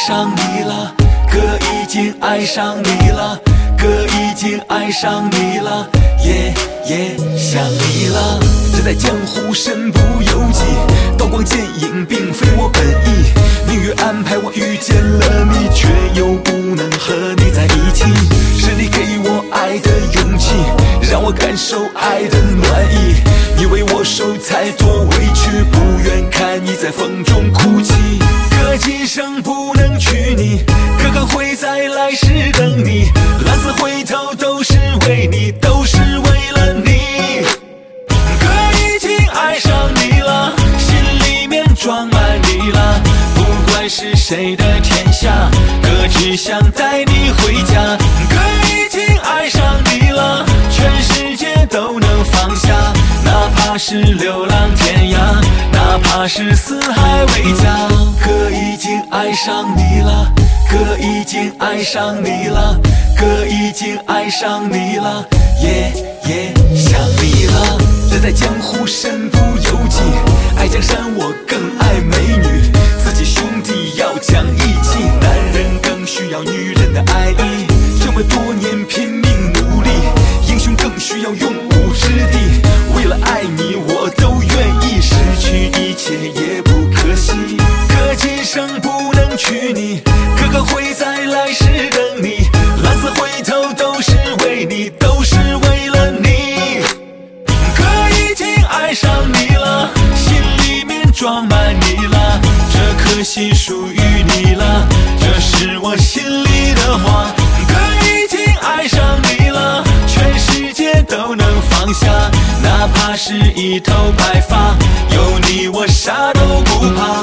上你了，哥已经爱上你了，哥已经爱上你了，想你了。这在江湖身不由己，刀光剑影并非我本意，命运安排我遇见了你，却又不能和你在一起。是你给我爱的勇气，让我感受爱的暖意。你为我受太多委屈，不愿看你在风中哭泣。哥今生不能娶你，哥哥会在来世等你，浪子回头都是为你，都是为了你。哥已经爱上你了，心里面装满你了，不管是谁的天下，哥只想带你回家。哥已经爱上你了，全世界都能放下，哪怕是流浪天涯，哪怕是四海为家。哥已经爱上你了，哥已经爱上你了，哥已经爱上你了，想你了。人在江湖身不由己，爱江山我更爱美女，自己兄弟要讲义气，男人更需要女人的爱意。这么多年拼命努力，英雄更需要用武之地。为了爱你我都愿意失去一切也不可惜。哥今生不能娶你，哥哥会在来世等你，浪子回头都是为你，都是为了你。哥已经爱上你了，心里面装满你了，这颗心属于你了，这是我心里的话。哥已经爱上你了，全世界都能放下，哪怕是一头白发，有你我啥都不怕。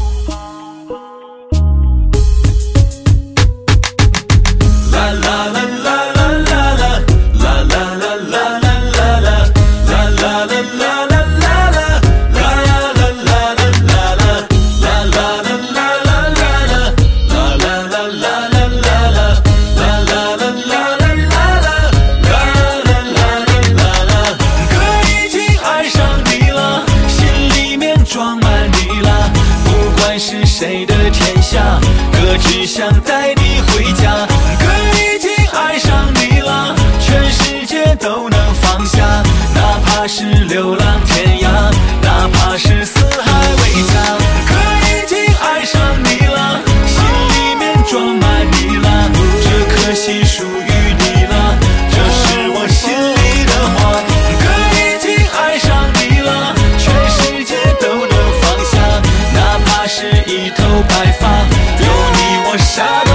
谁的天下，哥只想带你回家。哥已经爱上你了，全世界都能放下，哪怕是流浪天涯，哪怕是四海为家。哥已经爱上你了，心里面装满你了，这颗心属于你了，这是我心里的话。哥已经爱上你了，全世界都能放下，哪怕是一头白发，有你我啥